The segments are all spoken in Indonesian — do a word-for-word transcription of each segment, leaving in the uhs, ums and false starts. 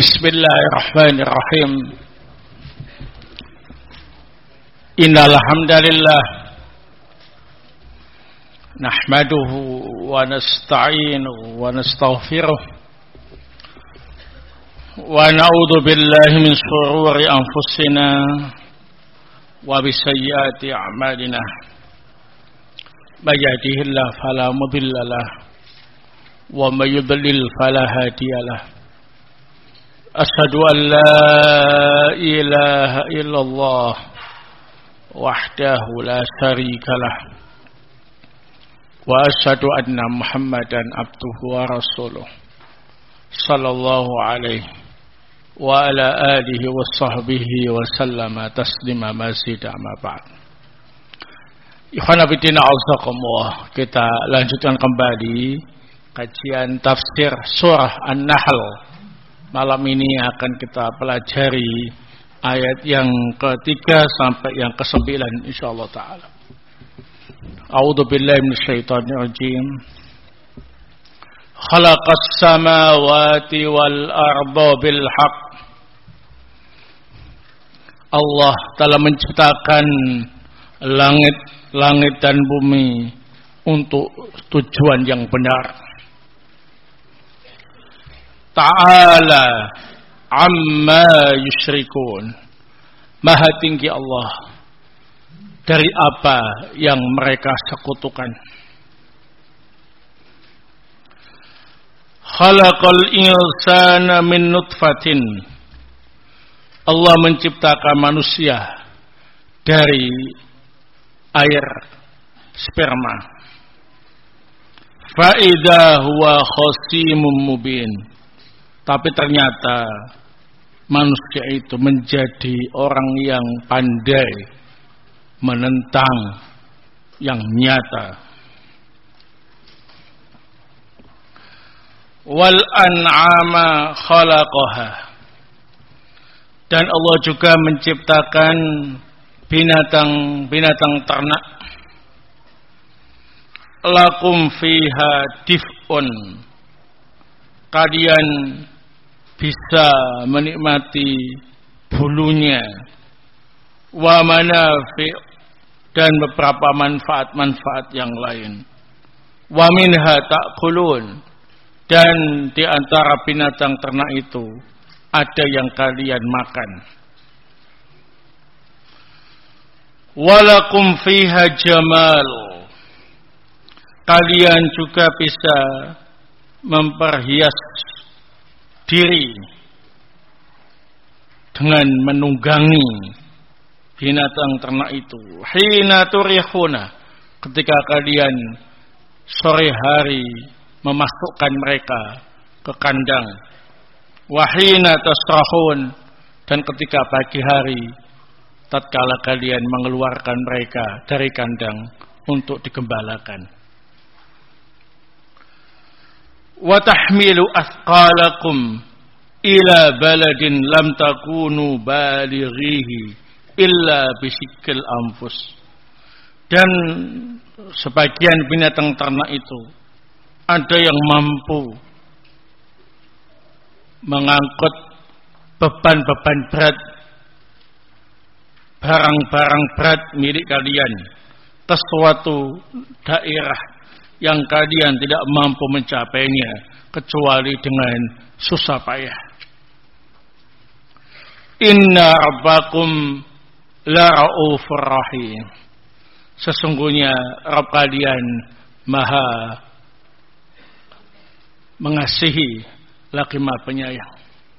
Bismillahirrahmanirrahim. Innal hamdalillah nahmaduhu wa nasta'inuhu wa nastaghfiruh wa na'udzu billahi min shururi anfusina wa bisayyiati a'malina. May yahdihillahu fala mudilla lahu wa may yudlil fala hadiya lahu. Asyhadu an la ilaha illallah wahdahu la syarika lah wa asyhadu anna Muhammadan abduhu wa rasuluh sallallahu alaihi wa ala alihi wa sahbihi wa sallama taslima mazid amma ba'd. Ikhwan fillah a'udzukumullah, kita lanjutkan kembali kajian tafsir surah An-Nahl. Malam ini akan kita pelajari ayat yang ketiga sampai yang kesembilan insyaallah taala. A'udzu billahi minasyaitonir rajim. Khalaqas samawati wal arda bil haqq. Allah telah menciptakan langit-langit dan bumi untuk tujuan yang benar. Ta'ala amma yusyrikun. Maha tinggi Allah dari apa yang mereka sekutukan. Khalaqal insana min nutfatin. Allah menciptakan manusia dari air sperma. Fa idza huwa khasimun mubin. Tapi ternyata manusia itu menjadi orang yang pandai menentang yang nyata. Wal an'ama khalaqaha. Dan Allah juga menciptakan binatang-binatang ternak. Lakum fiha dif'un. Kalian bisa menikmati bulunya, wa manafi' dan beberapa manfaat-manfaat yang lain. Wa minha ta'kulun, dan di antara binatang ternak itu ada yang kalian makan. Walakum fiha jamal, kalian juga bisa memperhias diri dengan menunggangi binatang ternak itu. Hina turihuna, ketika kalian sore hari memasukkan mereka ke kandang. Wahina tasrahun, dan ketika pagi hari tatkala kalian mengeluarkan mereka dari kandang untuk digembalakan. Wa tahmilu athqalakum ila baladin lam takunu balighihi illa bisyikil anfus. Dan sebagian binatang ternak itu ada yang mampu mengangkut beban-beban berat, barang-barang berat milik kalian ke suatu daerah yang kalian tidak mampu mencapainya kecuali dengan susah payah. Inna rabbakum la'ufur rahim. Sesungguhnya Rabb kalian maha mengasihi lagi maha penyayang.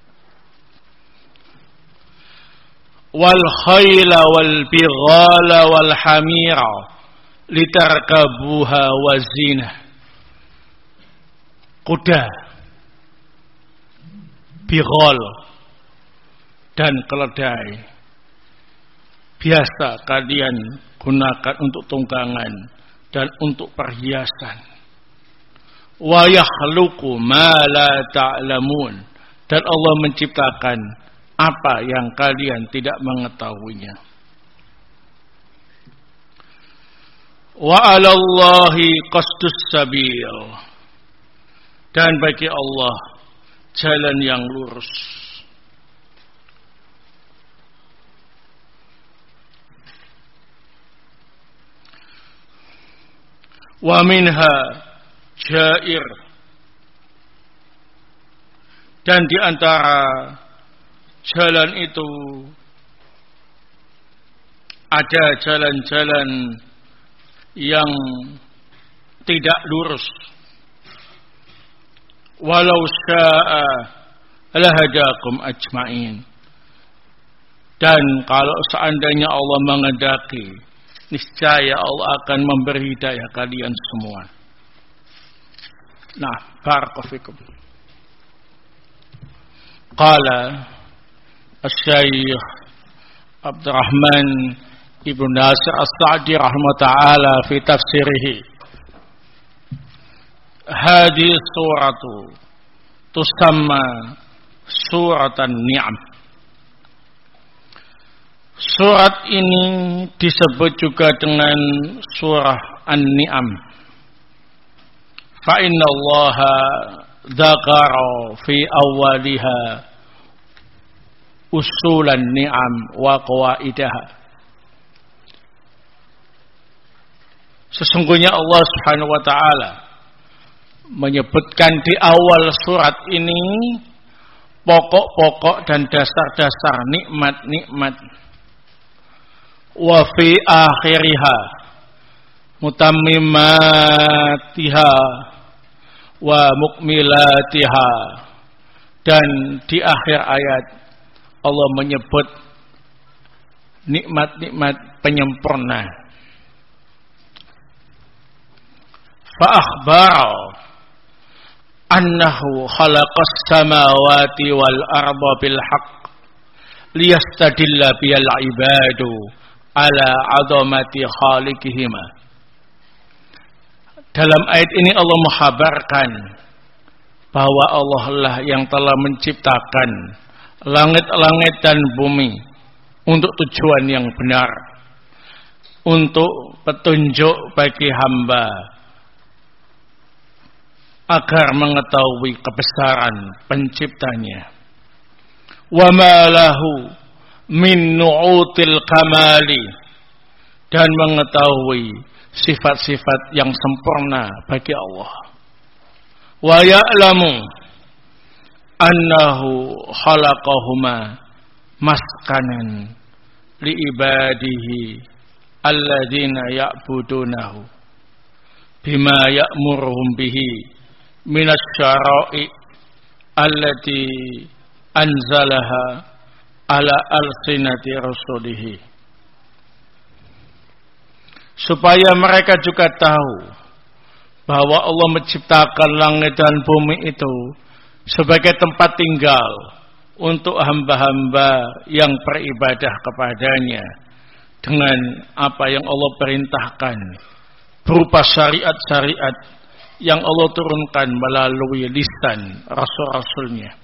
Wal khayla wal bighala wal hamira litarkabuha wazinah. Kuda, bighal, dan keledai biasa kalian gunakan untuk tunggangan dan untuk perhiasan. Wa yakhluqu ma la ta'lamun, dan Allah menciptakan apa yang kalian tidak mengetahuinya. Wa 'alallahi qasdus sabil, dan bagi Allah jalan yang lurus. wa minha jair, dan di antara jalan itu ada jalan-jalan yang tidak lurus. Walau syaa lahadakum ajma'in. Dan kalau seandainya Allah menghendaki, niscaya Allah akan memberi hidayah kalian semua. Nah, barakallahu fikum. Qala Asy-Syaikh Abdurrahman Ibnu Nasir As-Sa'di rahimahullah ta'ala fi tafsirihi, hadhihi suratu tusamma suratan ni'am. Surat ini disebut juga dengan surah An-Ni'am. Fa inna Allaha dzakara fi awwaliha usulan ni'am wa qawaidaha. Sesungguhnya Allah Subhanahu wa taala menyebutkan di awal surat ini pokok-pokok dan dasar-dasar nikmat-nikmat. Wa fi akhiriha mutammimatiha wa mukmilatiha, dan di akhir ayat Allah menyebut nikmat-nikmat penyempurna. Fa akhbara annahu khalaqas samawati wal arda bil haqq liyastadilla bil ibadu ala azamati khaliqihima. Dalam ayat ini Allah menghabarkan bahwa Allah lah yang telah menciptakan langit-langit dan bumi untuk tujuan yang benar, untuk petunjuk bagi hamba agar mengetahui kebesaran penciptanya. Wa ma lahu min nu'util kamali, dan mengetahui sifat-sifat yang sempurna bagi Allah. Wa ya'lamu annahu khalaqahuma maskanan li ibadihi alladzina ya'budunahu bima ya'muruhum bihi minas syara'i allati anzalaha ala alsinati rasulihi, supaya mereka juga tahu bahwa Allah menciptakan langit dan bumi itu sebagai tempat tinggal untuk hamba-hamba yang beribadah kepadanya dengan apa yang Allah perintahkan berupa syariat-syariat yang Allah turunkan melalui lisan rasul-rasulnya.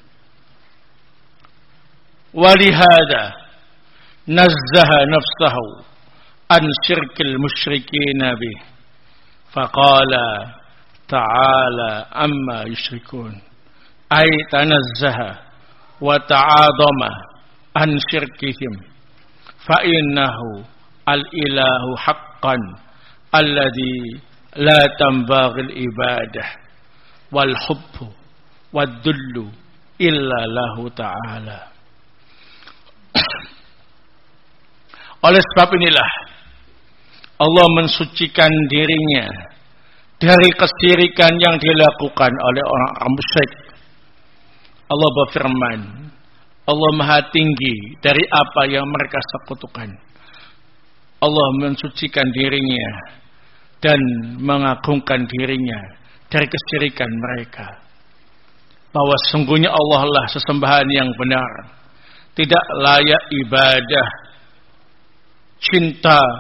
Walihada nazzaha nafsahu an syirkil musyrikin bih faqala ta'ala amma yusyrikun, ay tanazzaha wa ta'adama an syirkihim fa innahu al-ilahu haqqan alladhi la tanbaghil ibadah wal hubbu wad dullu illa lahu ta'ala. Oleh sebab inilah Allah mensucikan dirinya dari kesyirikan yang dilakukan oleh orang-orang musyrik. Allah berfirman, Allah Maha tinggi dari apa yang mereka sekutukan. Allah mensucikan dirinya dan mengagungkan dirinya dari kesyirikan mereka, bahwa sesungguhnya Allah lah sesembahan yang benar, tidak layak ibadah, cinta,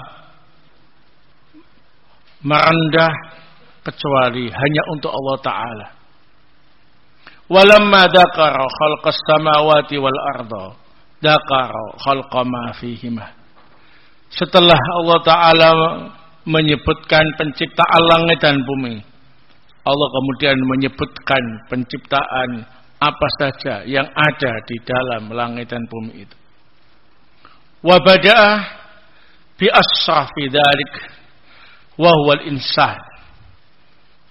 merendah kecuali hanya untuk Allah Ta'ala. Walamma dzakara khalqas samawati wal arda dzakara khalqa ma fihima. Setelah Allah Ta'ala menyebutkan penciptaan langit dan bumi, Allah kemudian menyebutkan penciptaan apa saja yang ada di dalam langit dan bumi itu. Wa bada'a bi asrafi dzalik wa huwa al-insan.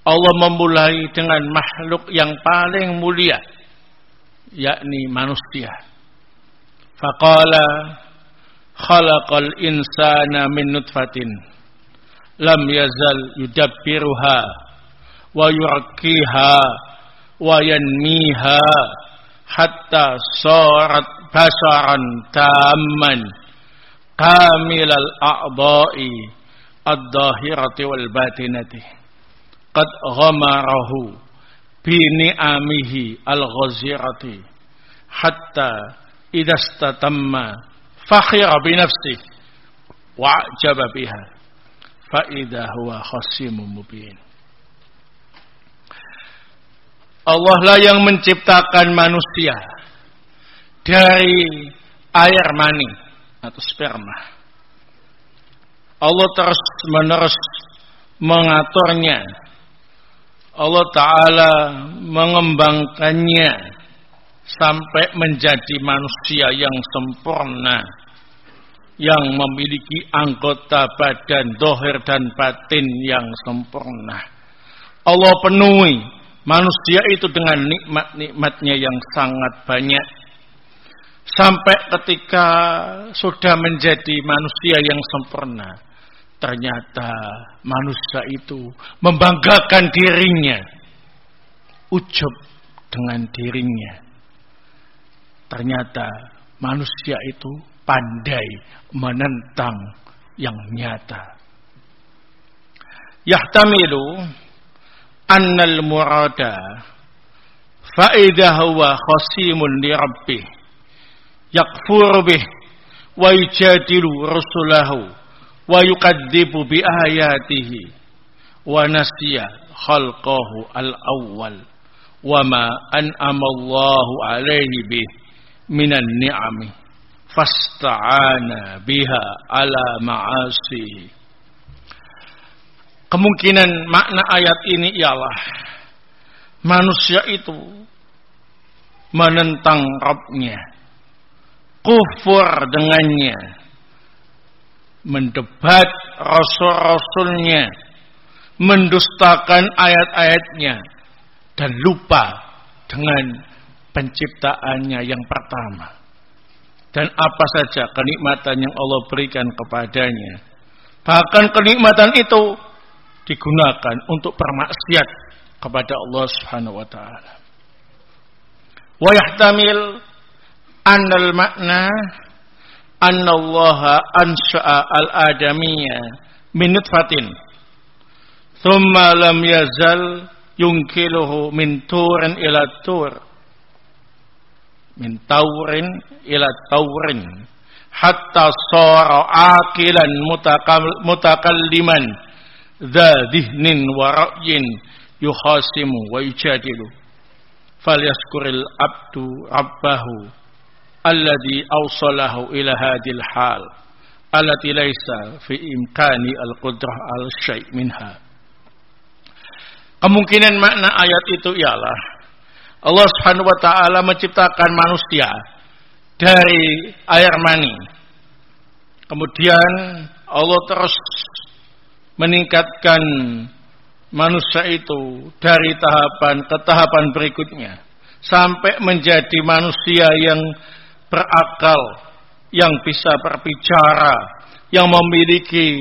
Allah memulai dengan makhluk yang paling mulia, yakni manusia. Faqala khalaqal insana min nutfatin lam yazal yudabbiruha wa yurakkiha wa yanmiha hatta sarat basaran tamman kamilal a'dha'i ad-dhahirati wal batinati qad ghamarahu bi ni'amihi al-ghazirati hatta idza istatamma fakhira bi nafsihi wa ajaba biha fa idza huwa khasimun mubin. Allah lah yang menciptakan manusia dari air mani atau sperma. Allah terus menerus mengaturnya. Allah Ta'ala mengembangkannya sampai menjadi manusia yang sempurna, yang memiliki anggota badan zahir dan batin yang sempurna. Allah penuhi manusia itu dengan nikmat-nikmatnya yang sangat banyak. Sampai ketika sudah menjadi manusia yang sempurna, ternyata manusia itu membanggakan dirinya, ujub dengan dirinya. Ternyata manusia itu pandai menentang yang nyata. Yahtamilu annal murada fa idza huwa khasimun li rabbih yakfur bih wa yujadilu rusulahu wa yukadzibu bi ayatihi wa nasiya khalqahu al-awwal wa ma an'amallahu alaihi bih minan ni'ami fasta'ana biha ala ma'asihi. Kemungkinan makna ayat ini ialah manusia itu menentang Rabb-nya, kufur dengannya, mendebat rasul-rasulnya, mendustakan ayat-ayatnya, dan lupa dengan penciptaannya yang pertama dan apa saja kenikmatan yang Allah berikan kepadanya. Bahkan kenikmatan itu digunakan untuk bermaksiat kepada Allah Subhanahu wa taala. Wa yahtamil annal makna anna Allah ansha'a al-adamiyya min nutfatin thumma lam yazal yunkiluhu min turin ila tur min taurin ila taurin hatta sara aqilan mutakalliman dha dhihnin wa ra'yin yukhasimu wa yujadilu falyaskuril abdu rabbahu alladhi awsalahu ila hadhil hal allati laysa fi imkani al-qudrah al-syai' minha. Kemungkinan makna ayat itu ialah Allah Subhanahu wa taala menciptakan manusia dari air mani. Kemudian Allah terus meningkatkan manusia itu dari tahapan ke tahapan berikutnya sampai menjadi manusia yang berakal, yang bisa berbicara, yang memiliki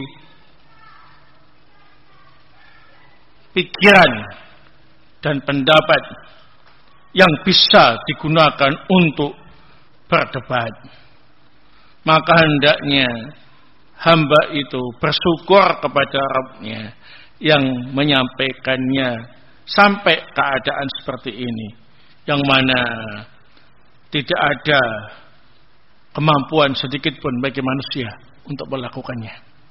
pikiran dan pendapat yang bisa digunakan untuk berdebat. Maka hendaknya hamba itu bersyukur kepada Rabb-nya yang menyampaikannya sampai keadaan seperti ini, yang mana tidak ada kemampuan sedikit pun bagi manusia untuk melakukannya.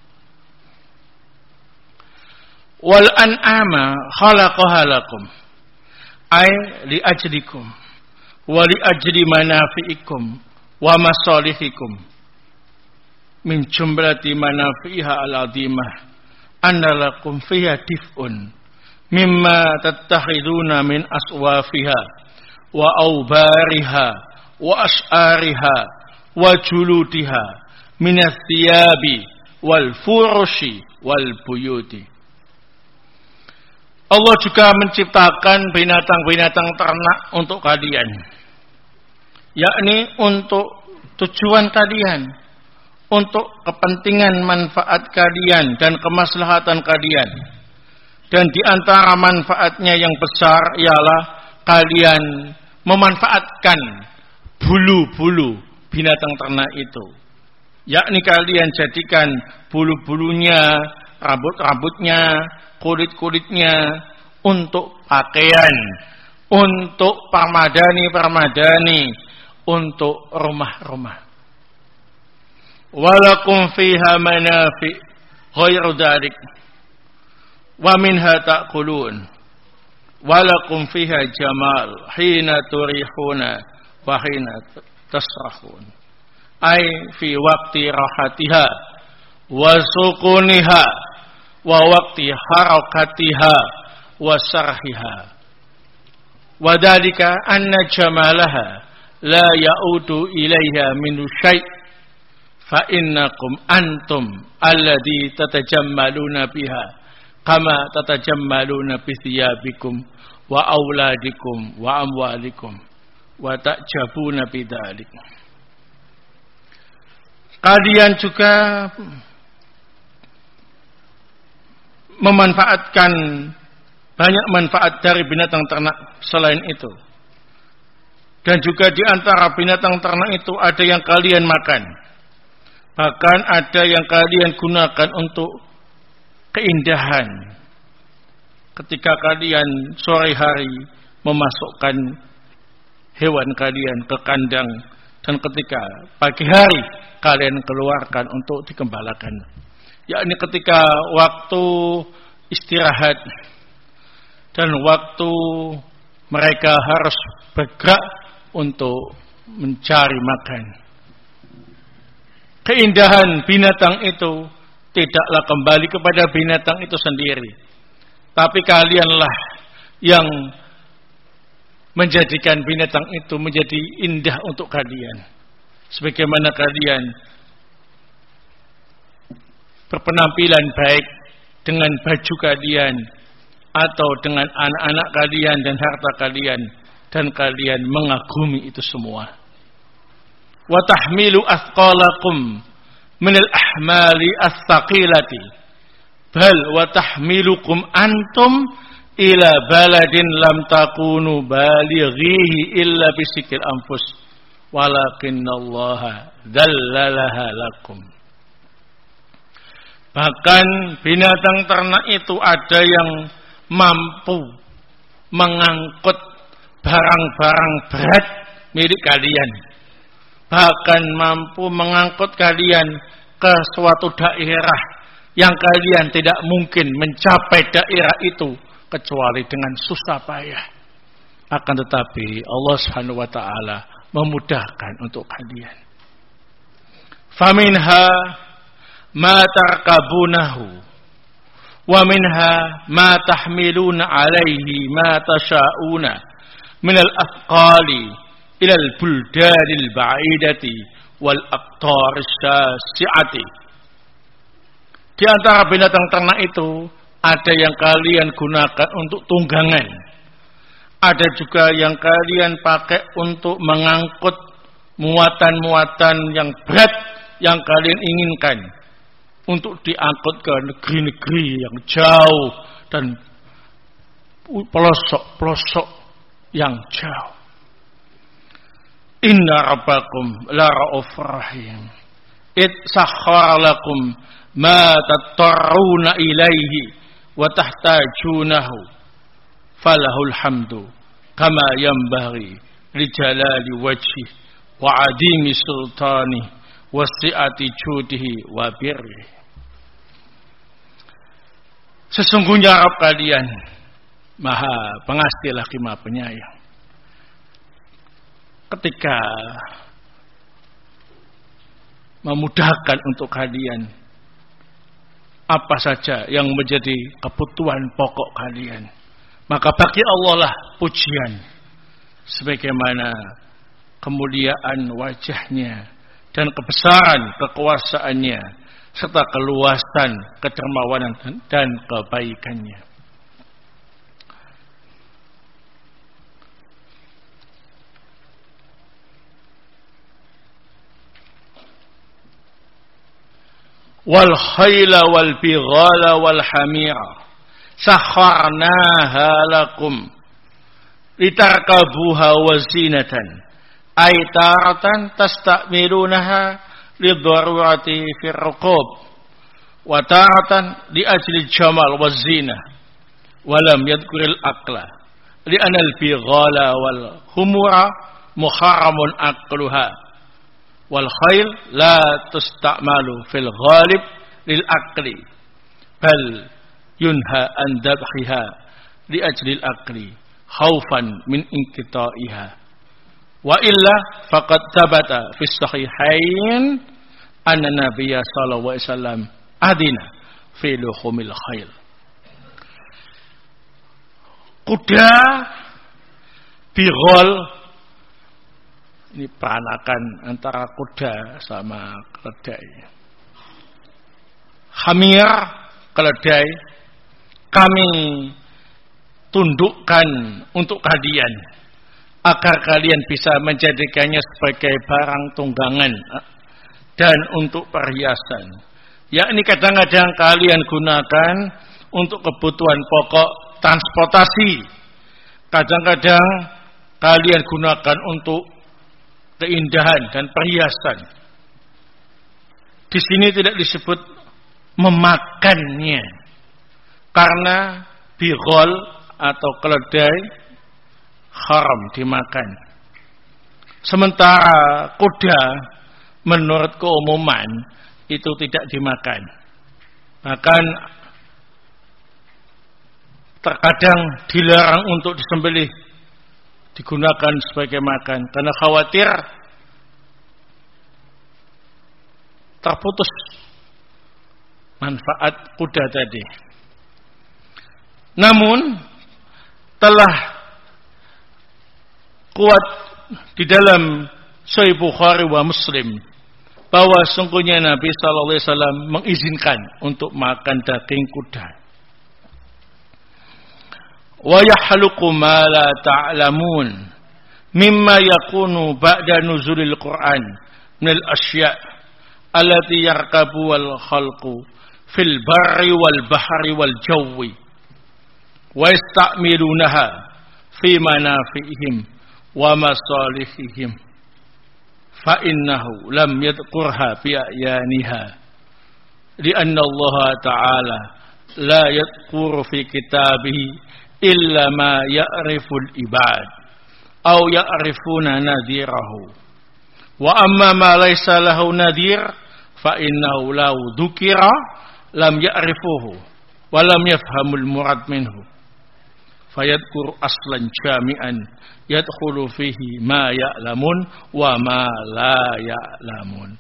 Wal an'ama khalaqaha lakum ay li ajlikum wa li ajli manafi'ikum wa masalihikum min jumlati manafi'iha al-azimah anna lakum fiha dif'un mimma tattakhiduna min aswafiha wa awbariha wa as'ariha wa juludiha min ath-thiyabi wal furushi wal buyuti. Allah juga menciptakan binatang-binatang ternak untuk kalian, yakni untuk tujuan kalian, untuk kepentingan manfaat kalian dan kemaslahatan kalian. Dan di antara manfaatnya yang besar ialah kalian memanfaatkan bulu-bulu binatang ternak itu, yakni kalian jadikan bulu-bulunya, rambut-rambutnya, kulit-kulitnya untuk pakaian, untuk permadani-permadani, untuk rumah-rumah. Walakum fiha manafi' ghairu dzalik wa minha ta'kulun walakum fiha jamal hina turihuna wa hina tasrahun, ay fi waqti rahatiha wa sukuniha wa waqti harakatiha wa sarhiha, wa dzalika anna jamalaha la ya'udu ilaiha min syai' fa innakum antum alladhi tatajammaluna biha kama tatajammaluna bi thiyabikum wa auladikum wa amwalikum wa ta'jabuna bidzalik. Kalian juga memanfaatkan banyak manfaat dari binatang ternak selain itu. Dan juga di antara binatang ternak itu ada yang kalian makan. Bahkan ada yang kalian gunakan untuk keindahan. Ketika kalian sore hari memasukkan hewan kalian ke kandang, dan ketika pagi hari kalian keluarkan untuk dikembalakan, yakni ketika waktu istirahat dan waktu mereka harus bergerak untuk mencari makan. Keindahan binatang itu tidaklah kembali kepada binatang itu sendiri, tapi kalianlah yang menjadikan binatang itu menjadi indah untuk kalian. Sebagaimana kalian berpenampilan baik dengan baju kalian atau dengan anak-anak kalian dan harta kalian, dan kalian mengagumi itu semua. Wa tahmilu athqalakum minal ahmali as-saqilati bal wa tahmilukum antum ila baladin lam takunu balighihi illa bisikil anfus walakinallaha dzallalaha lakum. Bahkan binatang ternak itu ada yang mampu mengangkut barang-barang berat milik kalian, bahkan mampu mengangkut kalian ke suatu daerah yang kalian tidak mungkin mencapai daerah itu kecuali dengan susah payah. Akan tetapi Allah Subhanahu wa taala memudahkan untuk kalian. Faminha ma tarkabunahu wa minha ma tahmiluna alaihi ma tasyauna minal athqali ilal buldanil ba'idati wal aqtaris syasi'ati. Di antara binatang ternak itu ada yang kalian gunakan untuk tunggangan, ada juga yang kalian pakai untuk mengangkut muatan-muatan yang berat yang kalian inginkan untuk diangkut ke negeri-negeri yang jauh dan pelosok-pelosok yang jauh. Inna rabbakum la ra'ufur rahim id sakhkhara lakum ma tatarruna ilaihi wa tahtajunahu falahul hamdu kama yanbaghi li jalali wajhi wa adimi sultani wa si'ati judihi wa birri. Sesungguhnya Rabb kalian Maha Pengasih lagi Maha Penyayang. Ketika memudahkan untuk kalian apa saja yang menjadi kebutuhan pokok kalian, maka bagi Allah lah pujian, sebagaimana kemuliaan wajahnya dan kebesaran kekuasaannya serta keluasan kedermawanan dan kebaikannya. wal khayla wal bighala wal hamira sakharnaha lakum litarkabuha wa zinatan ay taratan tastamilunaha lidarurati fi ruqub wa taratan li ajli jamal wa zina wa lam yadhkuril aqla li anal bighala wal humura muharramun aqluha wal khayl la tustamalu fil ghalib lil aqli bal yunha an dabhiha li ajli al aqli khaufan min inqita'iha wa illa faqad thabata fi sahihain anna nabiyya sallallahu alaihi wasallam adina fi luhumil khayl. Kuda bighal ini peranakan antara kuda sama keledai. Hamir, keledai kami tundukkan untuk kalian agar kalian bisa menjadikannya sebagai barang tunggangan dan untuk perhiasan. Yakni kadang-kadang kalian gunakan untuk kebutuhan pokok transportasi. Kadang-kadang kalian gunakan untuk keindahan dan perhiasan. Di sini tidak disebut memakannya, karena bighal atau keledai haram dimakan. Sementara kuda menurut keumuman itu tidak dimakan. Bahkan terkadang dilarang untuk disembelih, digunakan sebagai makan karena khawatir terputus manfaat kuda tadi. Namun telah kuat di dalam Sahih Bukhari wa Muslim bahwa sungguhnya Nabi sallallahu alaihi wasallam mengizinkan untuk makan daging kuda. Wa yahluqu ma la ta'lamun mimma yakunu ba'da nuzulil Qur'an minal asya' allati yarkabu wal khalqu fil barri wal bahri wal jawi wa yasta'milunaha fi manafi'ihim wa masalihihim fa innahu lam yadhkurha bi ayaniha li'anna Allah ta'ala la yadhkuru fi kitabihi illa ma ya'riful ibad aw ya'rifuna nadhirahu wa amma ma laysa lahu nadhir fa innahu law dhukira lam ya'rifuhu wa lam yafhamul murad minhu fayadhkur aslan jami'an yadkhulu fihi ma ya'lamun wa ma la ya'lamun.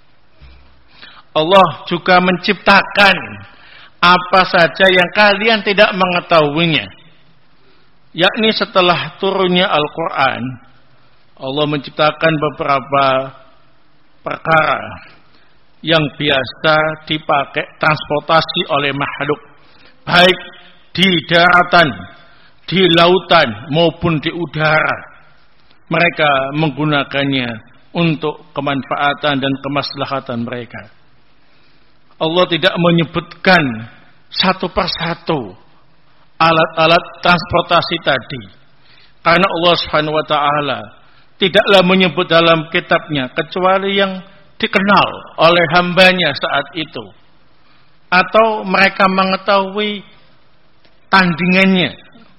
Allah juga menciptakan apa saja yang kalian tidak mengetahuinya, yakni setelah turunnya Al-Quran Allah menciptakan beberapa perkara yang biasa dipakai transportasi oleh makhluk, baik di daratan, di lautan maupun di udara. Mereka menggunakannya untuk kemanfaatan dan kemaslahatan mereka. Allah tidak menyebutkan satu persatu alat-alat transportasi tadi, karena Allah Subhanahu wa taala tidaklah menyebut dalam kitabnya kecuali yang dikenal oleh hambanya saat itu, atau mereka mengetahui tandingannya.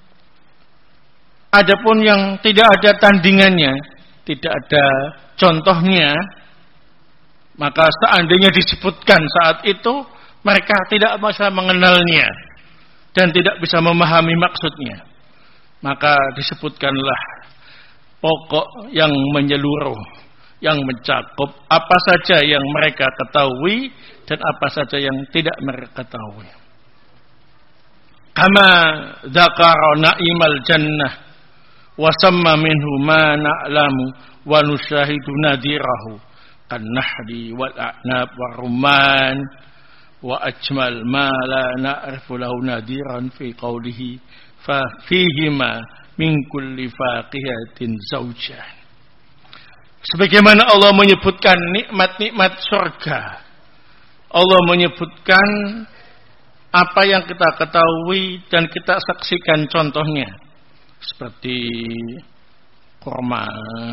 Adapun yang tidak ada tandingannya, tidak ada contohnya, maka seandainya disebutkan saat itu, mereka tidak bisa mengenalnya dan tidak bisa memahami maksudnya. Maka disebutkanlah pokok yang menyeluruh, yang mencakup apa saja yang mereka ketahui dan apa saja yang tidak mereka ketahui. Kama dzakara na'imal jannah wa samma minhu ma na'lamu wa nusyahidu nadirahu kan nahdi wal a'nab war rumman wa ajmal ma la na'rifu lahu nadiran fi qawlihi fa fihima min kulli faqihatin zawjan. Sebagaimana Allah menyebutkan nikmat-nikmat surga, Allah menyebutkan apa yang kita ketahui dan kita saksikan contohnya, seperti kurma,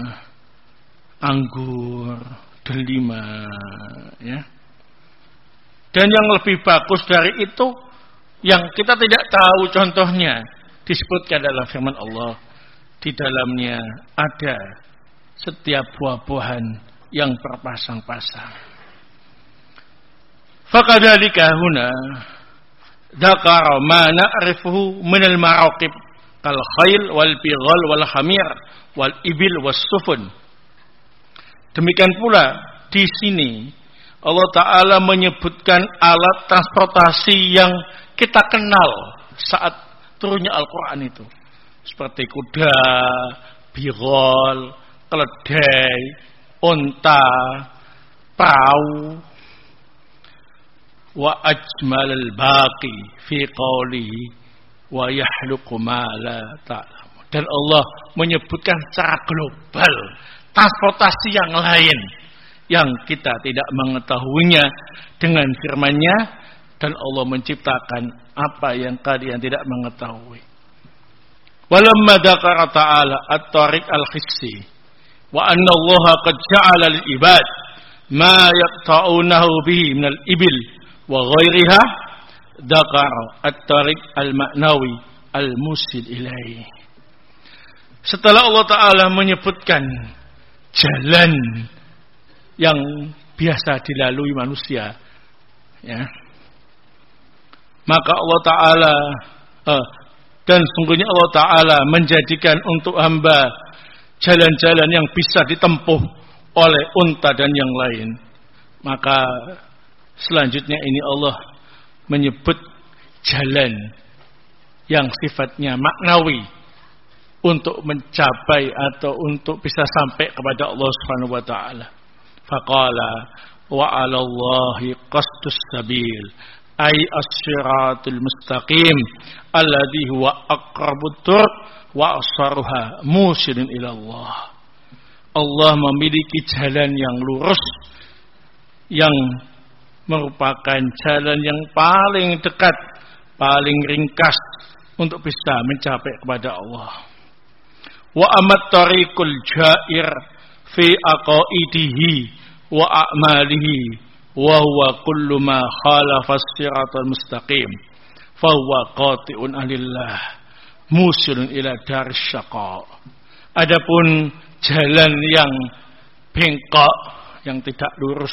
anggur, delima, ya. Dan yang lebih bagus dari itu, yang kita tidak tahu contohnya, disebutkan dalam firman Allah. Di dalamnya ada setiap buah-buahan yang berpasang-pasang. Fakadzalika huna dzakara ma na'rifuhu min al-maraqib kal khail wal bighal wal hamir wal ibil was sufun. Demikian pula di sini Allah Ta'ala menyebutkan alat transportasi yang kita kenal saat turunnya Al-Quran itu. Seperti kuda, bighal, keledai, unta, perahu. Wa ajmalal baqi fi qawlihi wa yahluqu ma la ta'lamu. Dan Allah menyebutkan secara global transportasi yang lain yang kita tidak mengetahuinya dengan firman-Nya, dan Allah menciptakan apa yang kalian tidak mengetahui. Walamma dzakara ta'ala at-tariq al-hissi wa anna Allah qad ja'ala lil ibad ma yaqta'unahu bihi min al-ibil wa ghairiha, dzakara at-tariq al-ma'nawi al-musil ilaihi. Setelah Allah Ta'ala menyebutkan jalan yang biasa dilalui manusia, ya, maka Allah Ta'ala eh, dan sungguhnya Allah Ta'ala menjadikan untuk hamba jalan-jalan yang bisa ditempuh oleh unta dan yang lain. Maka selanjutnya ini Allah menyebut jalan yang sifatnya maknawi untuk mencapai atau untuk bisa sampai kepada Allah Subhanahu wa taala. Faqala wa 'alallahi qasdus sabil ay as-siratul mustaqim alladhi huwa aqrabut turuq wa asharuha musilun ila Allah. Allah memiliki jalan yang lurus yang merupakan jalan yang paling dekat, paling ringkas untuk bisa mencapai kepada Allah. Wa amat tariqul jair fi aqaidihi wa a'malihi wa huwa kullu ma khalafa as-siratal mustaqim fa huwa qati'un anillah musilun ila daris syaqa. Adapun jalan yang bengkok, yang tidak lurus,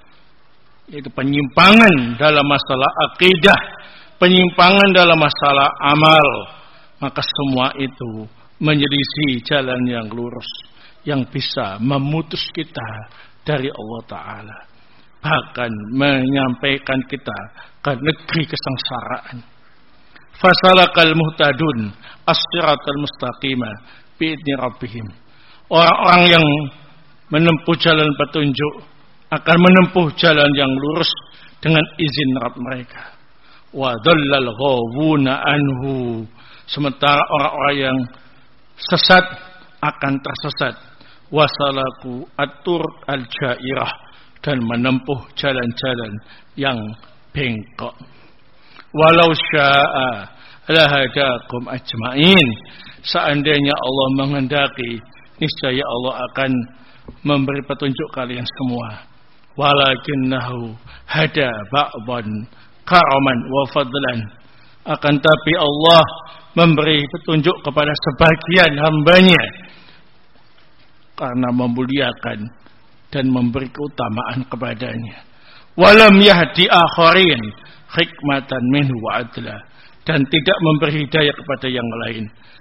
yaitu penyimpangan dalam masalah akidah, penyimpangan dalam masalah amal, maka semua itu menyelisih jalan yang lurus yang bisa memutus kita dari Allah Ta'ala, bahkan menyampaikan kita ke negeri kesengsaraan. Fasalakal muhtadun as-siratal mustaqima bi'idni rabbihim. Orang-orang yang menempuh jalan petunjuk akan menempuh jalan yang lurus dengan izin Rabb mereka. Wa dhallal ghawuna anhu. Sementara orang-orang yang sesat akan tersesat. Wasalaku atur al-jairah, dan menempuh jalan-jalan yang bengkok. Walau sya'a lahadakum ajma'in. Seandainya Allah menghendaki, niscaya Allah akan memberi petunjuk kalian semua. Walakinnahu hada ba'dan karaman wa fadlan. Akan tapi Allah memberi petunjuk kepada sebagian hambanya karena memuliakan dan memberi keutamaan kepadanya. Walam yahdi akharin hikmatan minhu wa adla. Dan tidak memberi hidayah kepada yang lain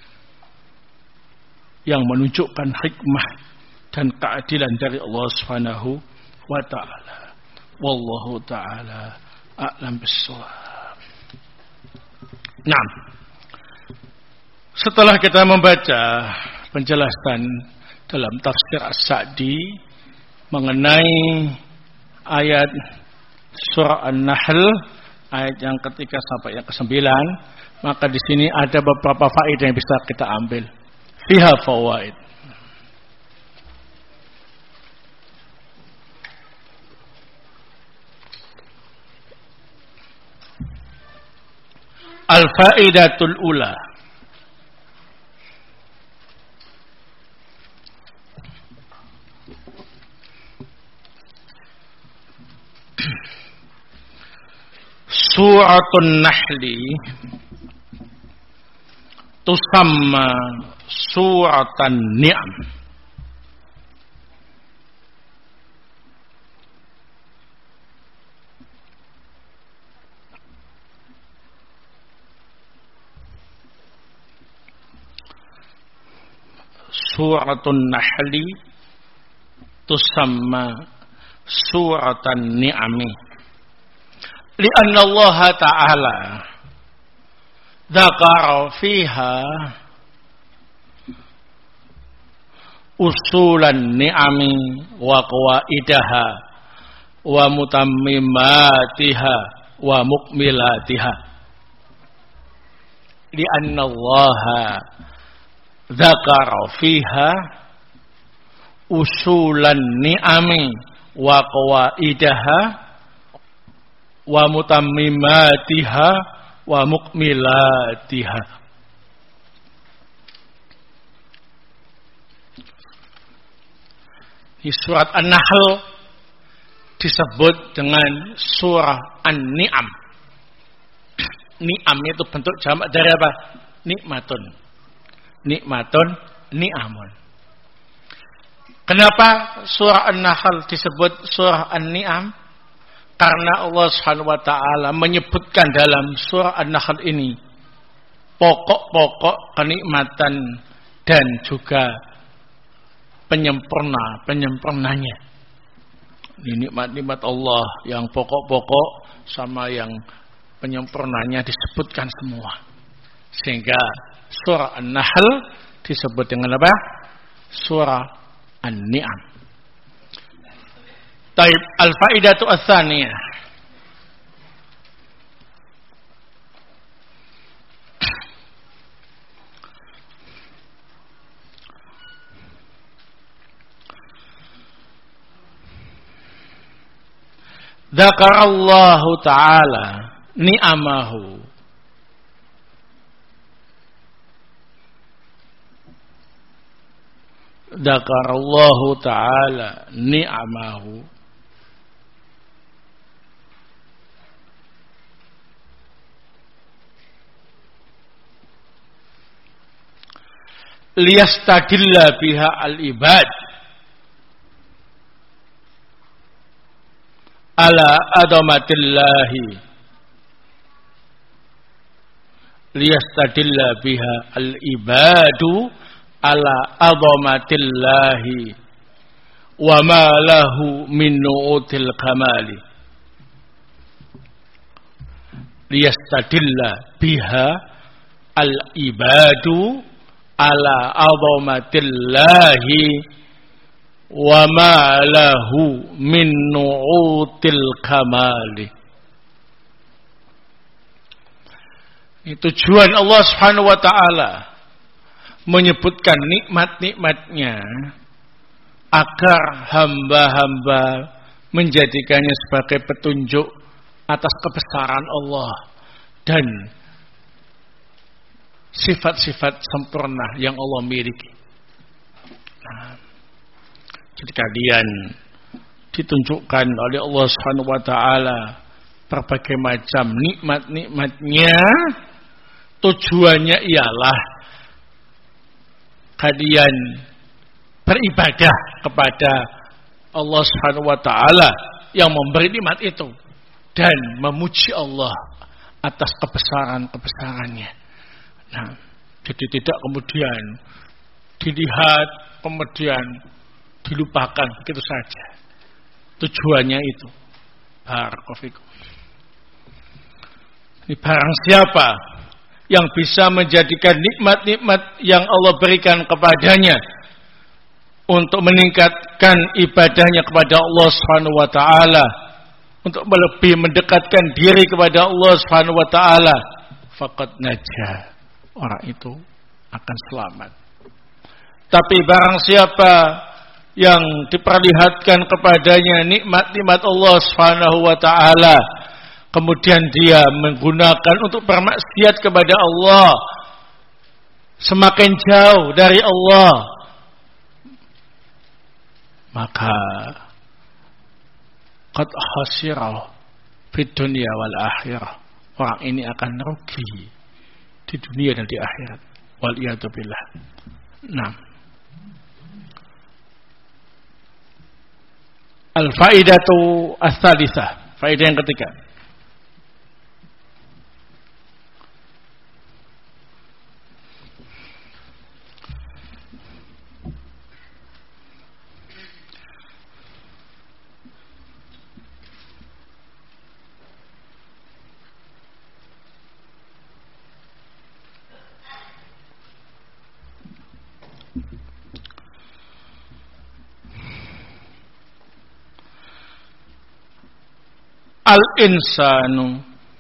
yang menunjukkan hikmah dan keadilan dari Allah Subhanahu wa ta'ala. Wallahu ta'ala a'lam bissawab. Nah, setelah kita membaca penjelasan dalam tafsir As-Sa'di mengenai ayat surah An-Nahl, ayat yang ketiga sampai yang kesembilan, maka di sini ada beberapa faedah yang bisa kita ambil. Fiha fawaid. Al-faidatul ula. Suratun Nahli tusamma suratan ni'am. Suratun Nahli tusamma suratan ni'ami. Lianna Allah Ta'ala dzakara fiha usulan ni'ami wa qawaidaha wa mutammimatiha wa mukmilatiha. Lianna Allah dzakara fiha usulan ni'ami wa qawaidaha wa mutammimatiha wa mukmilatiha. Di surat An-Nahl disebut dengan surah An-Ni'am. Ni'am itu bentuk jamak dari apa? Nikmatun. Nikmatun, ni'amun. Kenapa surah An-Nahl disebut surah An-Ni'am? Karena Allah Subhanahu wa taala menyebutkan dalam surah An-Nahl ini pokok-pokok kenikmatan dan juga penyempurna-penyempurnanya. Ini nikmat-nikmat Allah yang pokok-pokok sama yang penyempurnanya disebutkan semua. Sehingga surah An-Nahl disebut dengan apa? Surah An-Ni'am. Taib al-faidatu ats-tsaniyah. Dzakarallahu ta'ala ni'amahu. Dzakarallahu ta'ala ni'amahu. Liyastadilla biha al-ibad ala adamatillahi. Liyastadilla biha al-ibadu ala adamatillahi wa ma lahu min nu'util kamali. Liyastadilla biha al-ibadu ala azamatillahi wa ma lahu min nu'util kamali. Itu tujuan Allah Subhanahu wa taala menyebutkan nikmat-nikmatnya agar hamba-hamba menjadikannya sebagai petunjuk atas kebesaran Allah dan sifat-sifat sempurna yang Allah miliki. Nah, jadi kalian ditunjukkan oleh Allah Subhanahu wa taala berbagai macam nikmat-nikmatnya. Tujuannya ialah kalian beribadah kepada Allah Subhanahu wa taala yang memberi nikmat itu dan memuji Allah atas kebesaran-kebesarannya. Nah, jadi tidak kemudian dilihat, kemudian dilupakan begitu saja. Tujuannya itu. Barakallahu. Ini barang siapa yang bisa menjadikan nikmat-nikmat yang Allah berikan kepadanya untuk meningkatkan ibadahnya kepada Allah Subhanahu wa taala, untuk lebih mendekatkan diri kepada Allah Subhanahu wa taala, faqad najah. Orang itu akan selamat. Tapi barang siapa yang diperlihatkan kepadanya nikmat-nikmat Allah Subhanahu wa taala, kemudian dia menggunakan untuk bermaksiat kepada Allah, semakin jauh dari Allah, maka qad khasira fid dunya wal akhirah. Orang ini akan rugi di dunia dan di akhirat. Wal iyadu billah. Nah, al-faidatu ats-tsalitsah, faedah yang ketiga. Al-insanu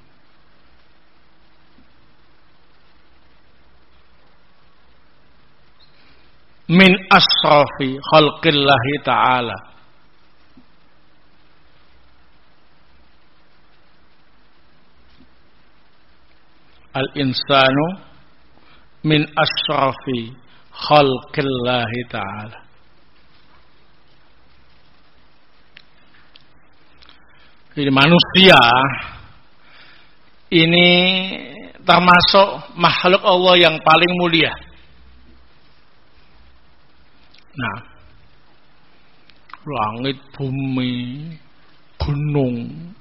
min asrafi khalqillahi ta'ala. Al-insanu min asrafi khalqillahi ta'ala. Jadi manusia ini termasuk makhluk Allah yang paling mulia. Nah, langit, bumi, gunung,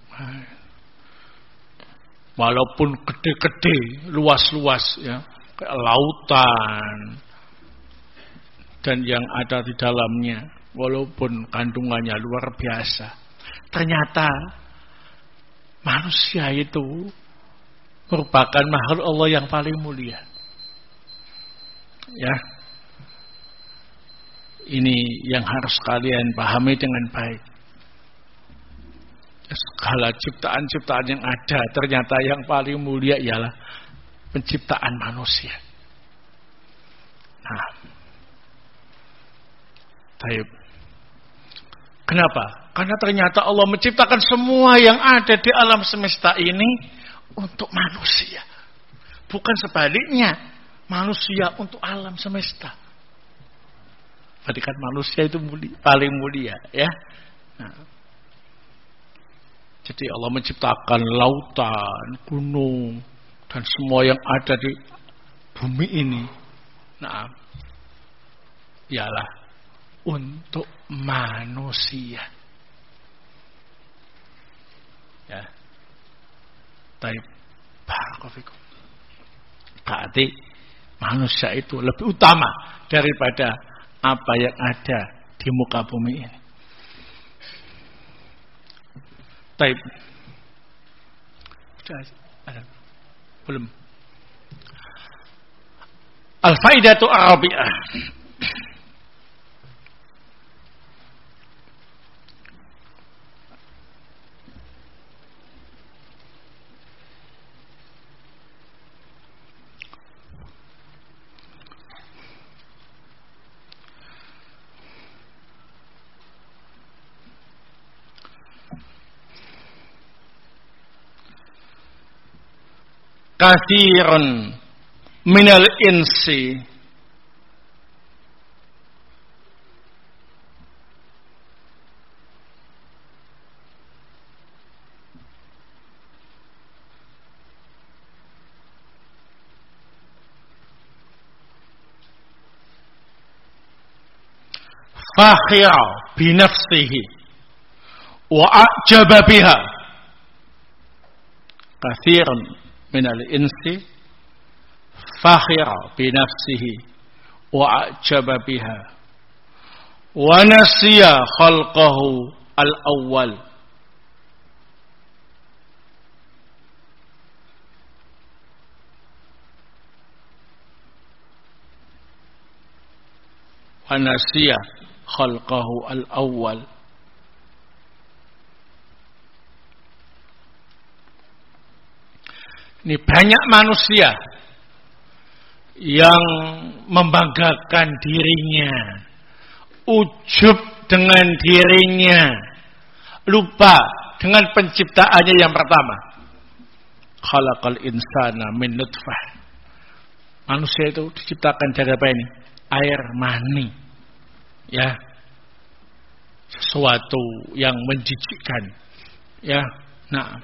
walaupun gede-gede, luas-luas, ya, kayak lautan, dan yang ada di dalamnya, walaupun kandungannya luar biasa, ternyata manusia itu merupakan makhluk Allah yang paling mulia. Ya, ini yang harus kalian pahami dengan baik. Segala ciptaan-ciptaan yang ada, ternyata yang paling mulia ialah penciptaan manusia. Nah, baik. Kenapa? Karena ternyata Allah menciptakan semua yang ada di alam semesta ini untuk manusia. Bukan sebaliknya, manusia untuk alam semesta. Berarti kan manusia itu mulia, paling mulia, ya. Nah, jadi Allah menciptakan lautan, gunung, dan semua yang ada di bumi ini. Nah, ialah untuk manusia. Ya. Taib. Barakallahu. Berarti manusia itu lebih utama daripada apa yang ada di muka bumi ini. Taib. Sudah ada? Belum. Al-faidatu ar-rabi'ah. Katsirun minal insi fakhira binafsihi wa a'jaba biha. Katsirun minal insi fakhira binafsihi wa a'jaba biha wa nasiya khalqahu al-awwal. Wa nasiya khalqahu al-awwal. Ini banyak manusia yang membanggakan dirinya, ujub dengan dirinya, lupa dengan penciptaannya yang pertama. khalaqal insana min nutfah. Manusia itu diciptakan dari apa ini? Air mani. Ya. Sesuatu yang menjijikkan. Ya. Nah.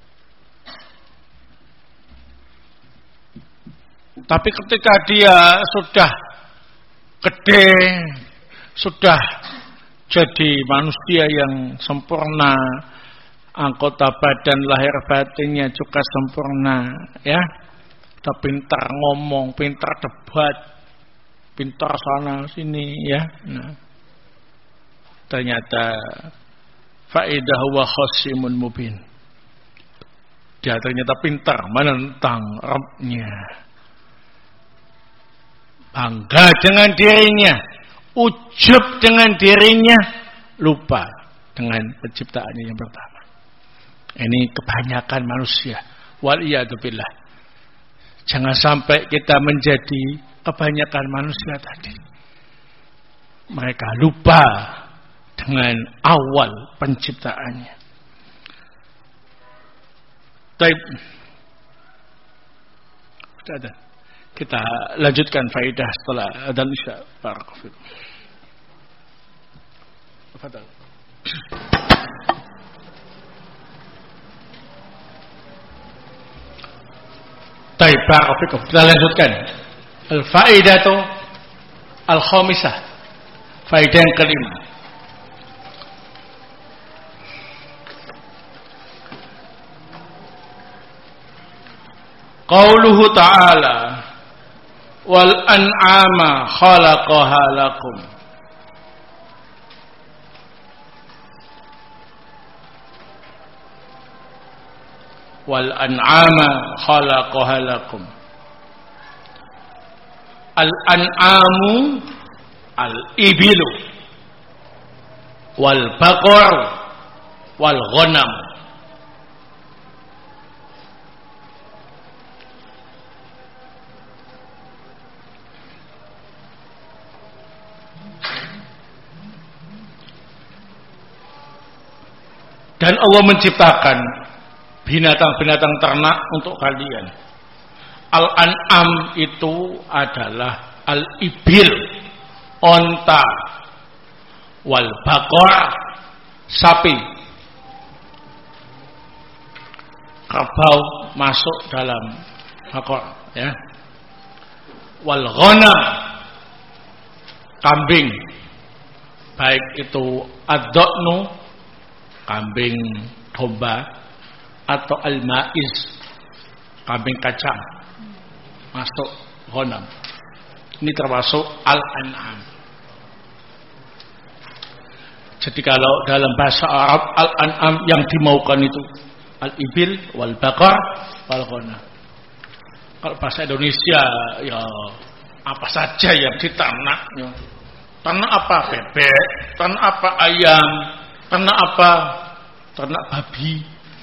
Tapi ketika dia sudah gede, sudah jadi manusia yang sempurna, anggota badan lahir batinnya juga sempurna, ya. Udah pintar ngomong, pintar debat, pintar sana sini, ya. Nah, ternyata faedah wa khasimun mubin. Dia ternyata pintar menentang Rabbnya. Bangga dengan dirinya, ujub dengan dirinya, lupa dengan penciptaannya yang pertama. Ini kebanyakan manusia. Waliyadzubillah. Jangan sampai kita menjadi kebanyakan manusia tadi. Mereka lupa dengan awal penciptaannya. Baik. Sudah ada. Kita lanjutkan faedah setelah adzan isya. Barakallahu. Tafadhal. Baik, barakallahu. Kita lanjutkan. Al-faedatu al-khamisah. Faedah yang kelima. Qauluhu ta'ala wal an'ama khalaqaha lakum. Wal an'ama khalaqaha lakum. Al an'amu al ibilu wal baqar wal ghanam. Dan Allah menciptakan binatang-binatang ternak untuk kalian. Al-an'am itu adalah al-ibil, onta, wal baqar, sapi. Kerbau masuk dalam baqar, ya. Wal ghanam, kambing. Baik itu ad-da'nu, kambing domba, atau al-ma'iz, kambing kacang, masuk ghanam. Ini termasuk al-an'am. Jadi kalau dalam bahasa Arab al-an'am yang dimaukan itu al-ibil, wal baqar, wal ghanam. Kalau bahasa Indonesia ya apa saja yang diternak, ya. Ternak apa? Bebek, ternak apa? Ayam, ternak apa? Ternak babi.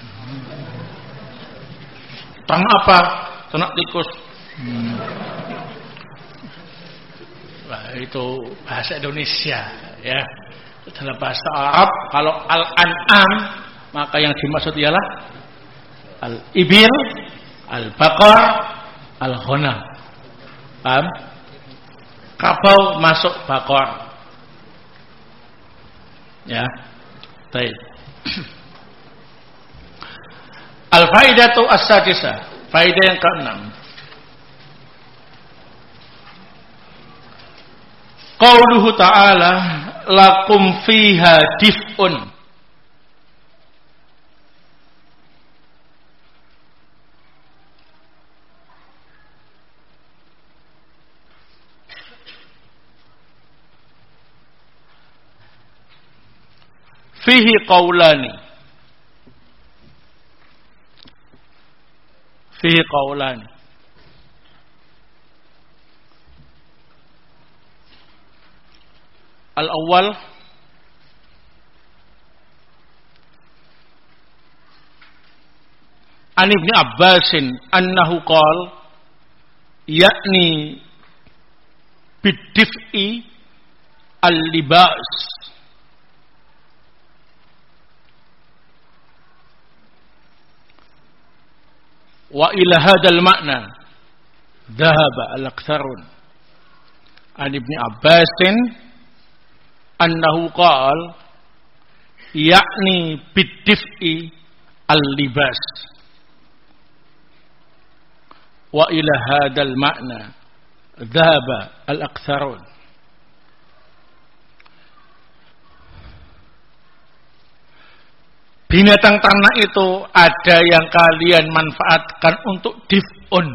Ternak apa? Ternak tikus. Hmm. Wah, itu bahasa Indonesia, ya. Dalam bahasa Arab kalau al-an'am maka yang dimaksud ialah al-ibil, al-baqar, al-ghanam. Paham? Kerbau masuk baqar. Ya. Baik. Al-faidatu as-sadisah, faedah yang keenam. Qauluhu ta'ala lakum fiha dif'un. Fihi qaulani. Fihi qaulani. Al-awwal An Ibn Abbasin annahu qala yakni bidif'i al-libas wa ila hadzal ma'na dhahaba al-aktsarun an Ibnu Abbasin annahu qala yakni bidif'i al-libas wa ila hadzal ma'na dhahaba al-aktsarun. Binatang ternak itu ada yang kalian manfaatkan untuk dif'un.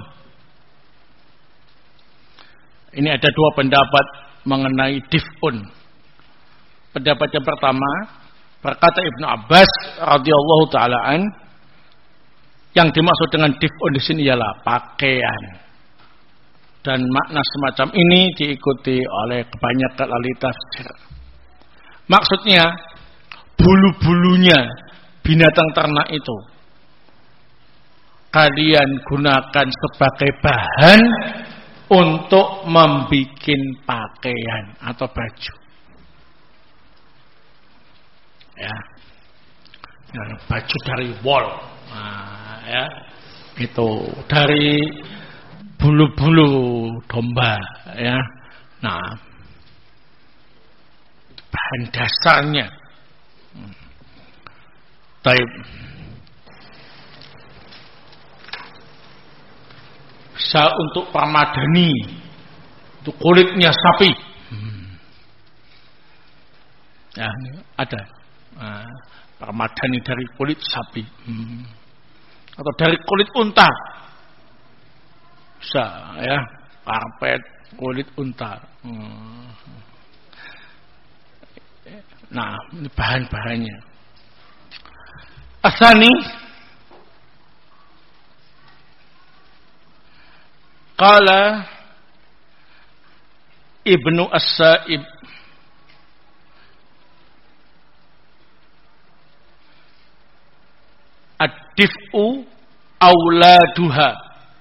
Ini ada dua pendapat mengenai dif'un. Pendapat yang pertama, berkata Ibnu Abbas radhiyallahu taala an, yang dimaksud dengan dif'un di sini ialah pakaian. Dan makna semacam ini diikuti oleh kebanyakan ahli tafsir. Maksudnya bulu-bulunya binatang ternak itu kalian gunakan sebagai bahan untuk membuat pakaian atau baju. Ya, ya baju dari wol, nah, ya, itu dari bulu-bulu domba, ya. Nah, bahan dasarnya. Taib. Bisa untuk permadani, untuk kulitnya sapi. Hmm. Ya, ada nah, permadani dari kulit sapi, hmm. atau dari kulit unta. Bisa, ya, karpet kulit unta. Hmm. Nah, ini bahan-bahannya. Asani qala Ibnu As-Sa'ib ad-dif'u auladuha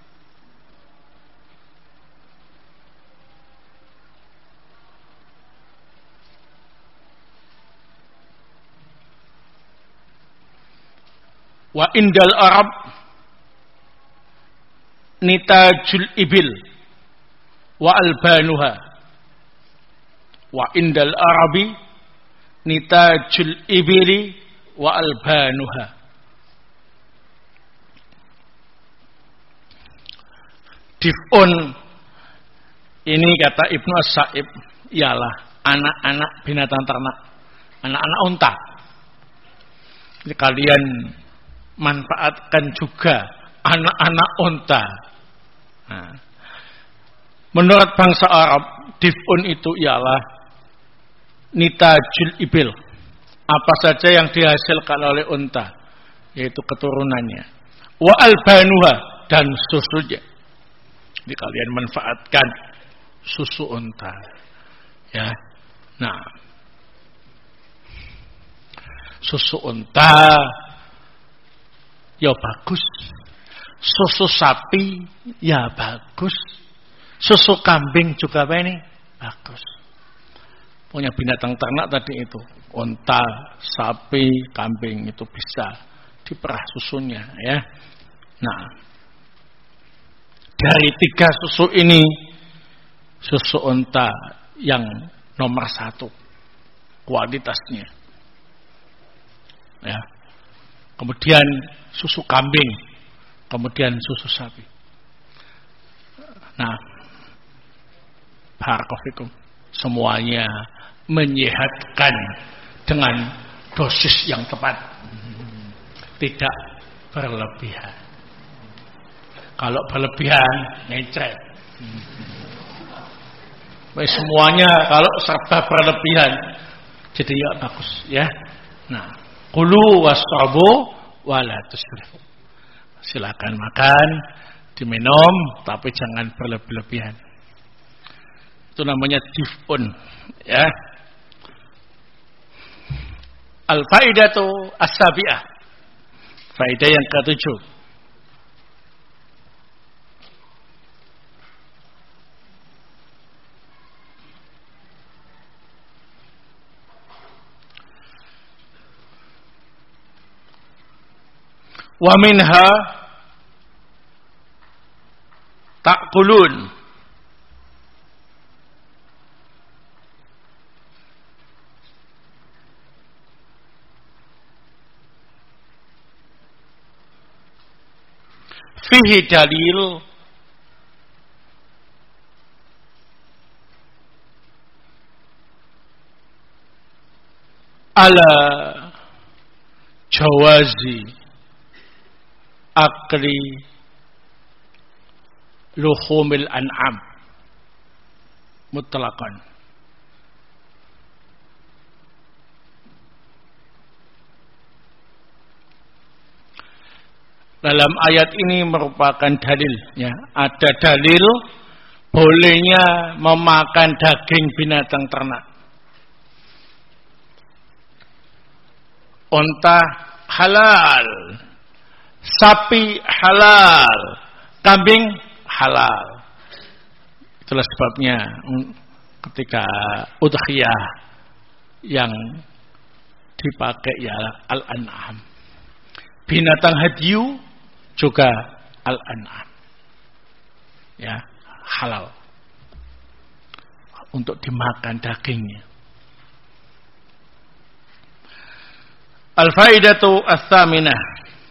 wa indal Arab nitajul ibil wa albanuha wa indal Arabi nitajul ibili wa albanuha. Dif'un ini kata Ibnu As-Sa'ib ialah anak-anak binatang ternak, anak-anak unta. Jadi kalian manfaatkan juga anak-anak unta. Nah, menurut bangsa Arab, dif'un itu ialah nitajul ibil, apa saja yang dihasilkan oleh unta, yaitu keturunannya. Wa albanuha, dan susunya. Jadi kalian manfaatkan susu unta. Ya, nah, susu unta ya bagus, susu sapi ya bagus, susu kambing juga apa ini bagus. Punya binatang ternak tadi itu, unta, sapi, kambing itu bisa diperah susunya, ya. Nah, dari tiga susu ini, susu unta yang nomor satu kualitasnya, ya. Kemudian susu kambing, kemudian susu sapi. Nah, barakallahu, semuanya menyehatkan dengan dosis yang tepat, tidak berlebihan. Kalau berlebihan ngecret. Semuanya kalau serba berlebihan jadi ya bagus, ya. Nah, kulu wasrabu wala tusrifu. Silakan makan, diminum, tapi jangan berlebihan. Itu namanya dif'un, ya. Al-faidatu as-sabi'ah. Faidah yang ketujuh. Wa minha ta'kulun. Fihi dalil ala jawazi akli luhumil an'am mutlaqan. Dalam ayat ini merupakan dalil, ya. Ada dalil bolehnya memakan daging binatang ternak. Unta halal, sapi halal, kambing halal. Itulah sebabnya ketika udhiyah yang dipakai ya al-an'am. Binatang hadyu juga al-an'am, ya, halal untuk dimakan dagingnya. Al-faidatu ats-tsaminah,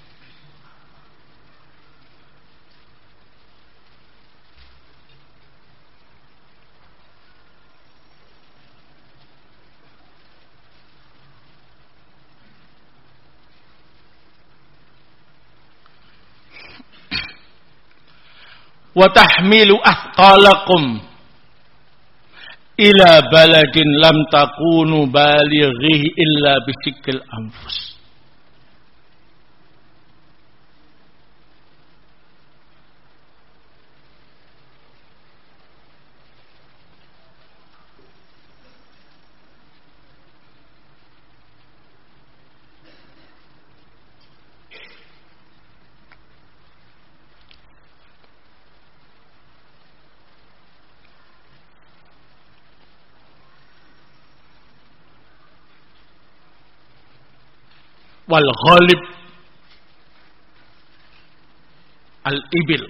wa tahmilu athqalakum ila baladin lam takunu balighihi illa bisikil anfus. Wal ghalib al-ibil,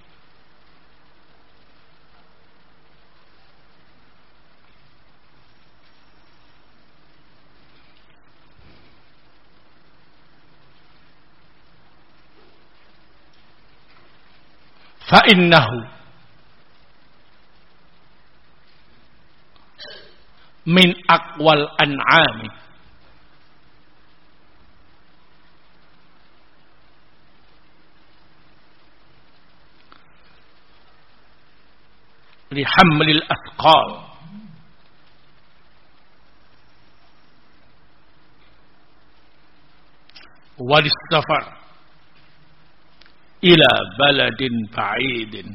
fa innahu min aqwal an'ami lihamlil athqal walis safar ila baladin ba'idin.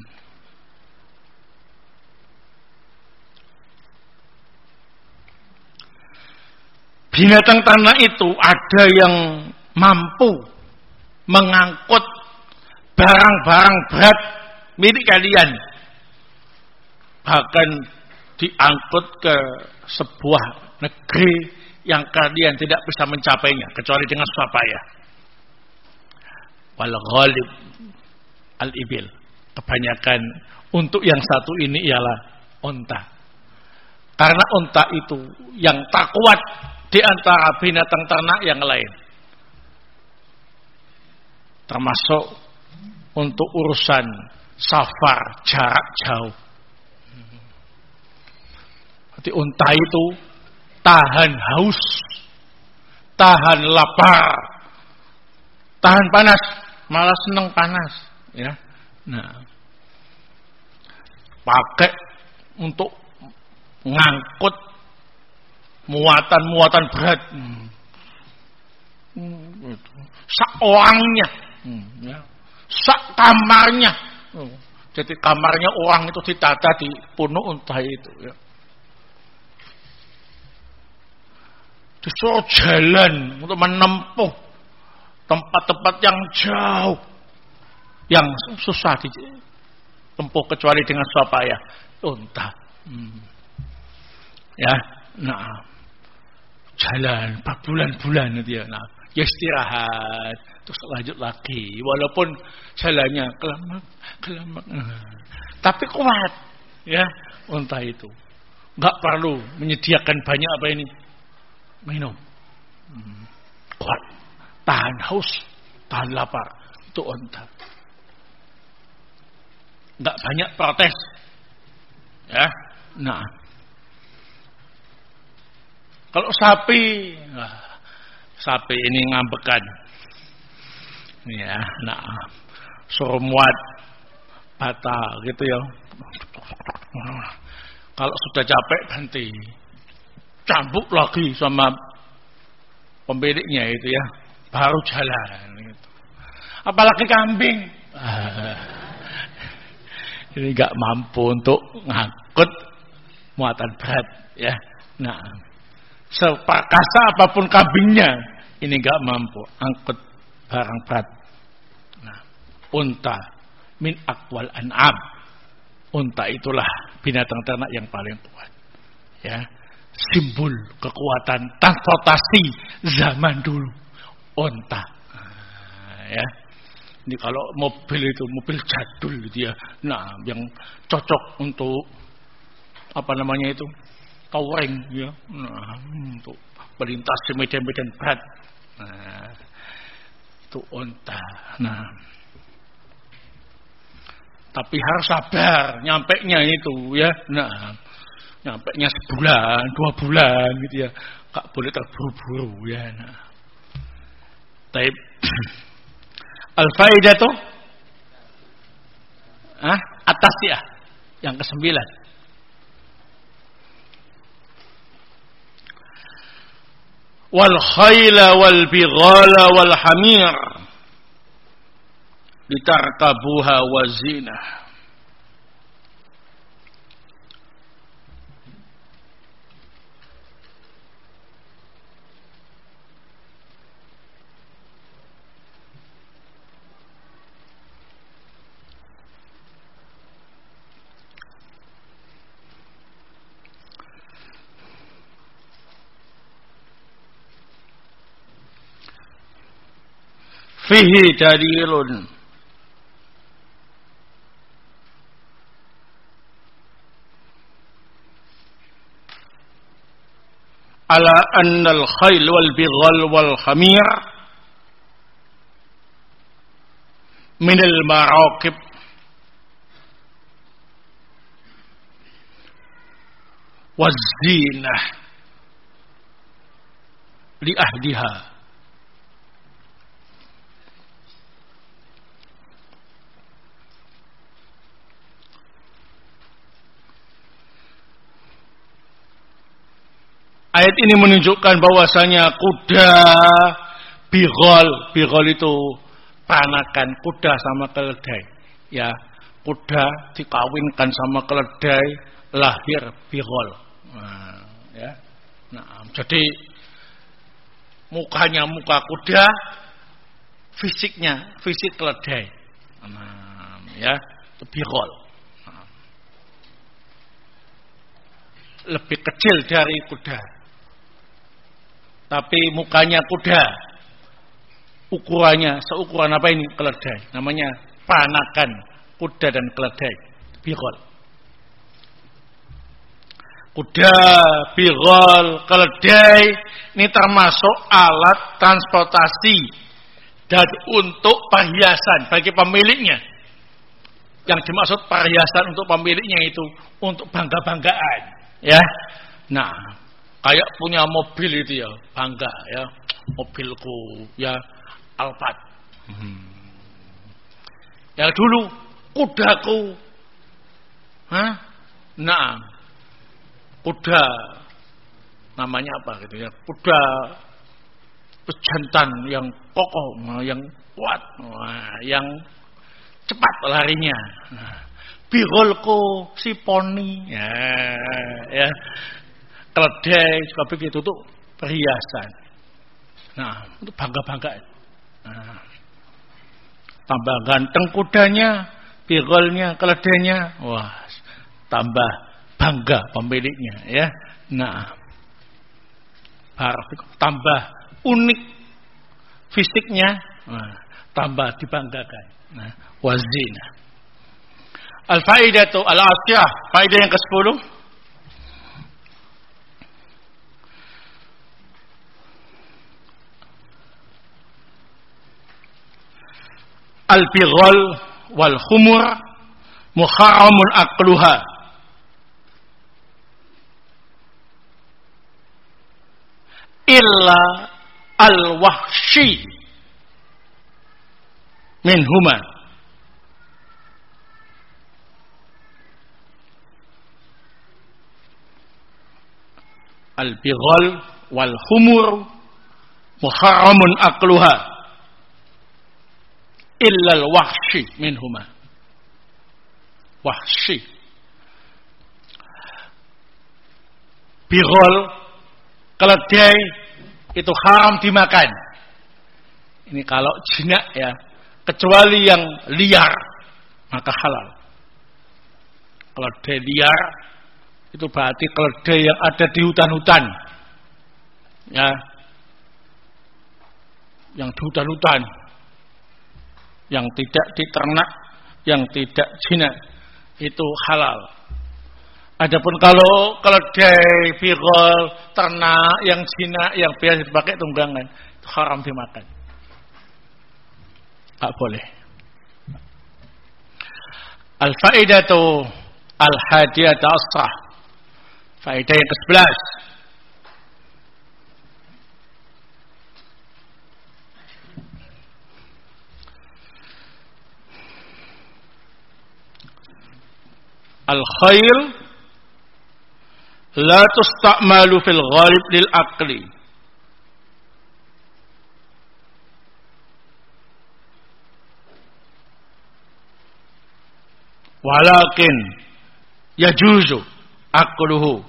Binatang ternak itu ada yang mampu mengangkut barang-barang berat milik kalian, bahkan diangkut ke sebuah negeri yang kalian tidak bisa mencapainya kecuali dengan susah payah. Wal ghalib al-ibil, kebanyakan untuk yang satu ini ialah unta. Karena unta itu yang tak kuat di antara binatang ternak yang lain, termasuk untuk urusan safar jarak jauh. Jadi unta itu tahan haus, tahan lapar, tahan panas, malah seneng panas, ya. Nah, pakai untuk ngangkut muatan-muatan berat, hmm. Hmm, sak orangnya, hmm, ya. Sak kamarnya. Hmm. Jadi kamarnya orang itu ditata di punuk unta itu, ya. Disuruh jalan untuk menempuh tempat-tempat yang jauh, yang susah ditempuh kecuali dengan susah payah. Unta, hmm. ya, nah, jalan berbulan-bulan itu ya. Nah, ya istirahat, terus lanjut lagi. Walaupun jalannya kelamak, kelamak, tapi kuat, ya unta itu. Nggak perlu menyediakan banyak apa ini minum, hmm. kuat, tahan haus, tahan lapar, itu unta. Nggak banyak protes, ya. Nah, kalau sapi, nah, sapi ini ngambekan, ya. Nah, suruh muat bata gitu ya. Kalau sudah capek ganti, cambuk lagi sama pemiliknya itu ya, baru jalan. Gitu. Apalagi kambing, ini nggak mampu untuk ngangkut muatan berat, ya. Nah, seperkasa apapun kambingnya, ini nggak mampu angkut barang berat. Nah, unta min aqwal an'am. Unta itulah binatang ternak yang paling kuat, ya. Simbol kekuatan transportasi zaman dulu, unta. Nah, ya. Ini kalau mobil itu mobil jadul gitu ya. Nah, yang cocok untuk apa namanya itu? Touring ya. Nah, untuk melintasi medan-medan berat. Nah, itu unta. Nah, tapi harus sabar nyampeknya itu ya. Nah, nyampeknya sebulan, dua bulan gitu ya. Gak boleh terburu-buru ya. Nah. Taib. Al-faidah tuh ah, atas ya. Yang kesembilan. Wal khayla wal bighala wal hamir litarkabuha wa zinah. Fihi dalilun ala anna al-khayl wal bighal wal hamir min al-maraqib waz-zinah li ahdiha. Ayat ini menunjukkan bahwasanya kuda bighal, bighal itu peranakan kuda sama keledai. Ya, kuda dikawinkan sama keledai, lahir bighal. Nah, ya. Nah, jadi mukanya muka kuda, fisiknya fisik keledai. Nah, ya, itu bighal. Nah. Lebih kecil dari kuda. Tapi mukanya kuda, ukurannya seukuran apa ini? Keledai. Namanya peranakan kuda dan keledai, bighal. Kuda, bighal, keledai ini termasuk alat transportasi dan untuk perhiasan bagi pemiliknya. Yang dimaksud perhiasan untuk pemiliknya itu untuk bangga-banggaan, ya. Nah, kayak punya mobil itu ya, bangga ya, mobilku ya Alphard. Hmm. Ya dulu kudaku, hah? Nah, kuda namanya apa gitu ya? Kuda pejantan yang kokoh, yang kuat, yang cepat larinya. Nah, bighalku si poni, ya, ya. Keledai juga begitu tuh perhiasan. Nah, untuk bangga-banggaan. Nah, tambah ganteng kudanya, bighalnya, keledainya, wah, tambah bangga pemiliknya, ya. Nah, tambah unik fisiknya, nah, tambah dibanggakan. Nah, wazina. Al-faidatu al-asyirah, faedah yang kesepuluh. Al-bighal wal khumur muharramun aqluha. Illa al-wahshi minhuma. Al-bighal wal khumur muharramun aqluha illa al-wahshi minhuma. Wahshi. Bighal, keledai itu haram dimakan. Ini kalau jinak ya, kecuali yang liar maka halal. Keledai liar itu berarti keledai yang ada di hutan-hutan, ya, yang di hutan-hutan, yang tidak diternak, yang tidak jinak, itu halal. Adapun kalau keledai, bighal, ternak yang jinak, yang biasa dipakai tunggangan, itu haram dimakan. Tak boleh. Al-faidatu al-hadiyatu asrah. Faedah yang kesebelas. Al-khayl la tusta'malu fil ghalib lil aqli. Walakin yajuzu aqluhu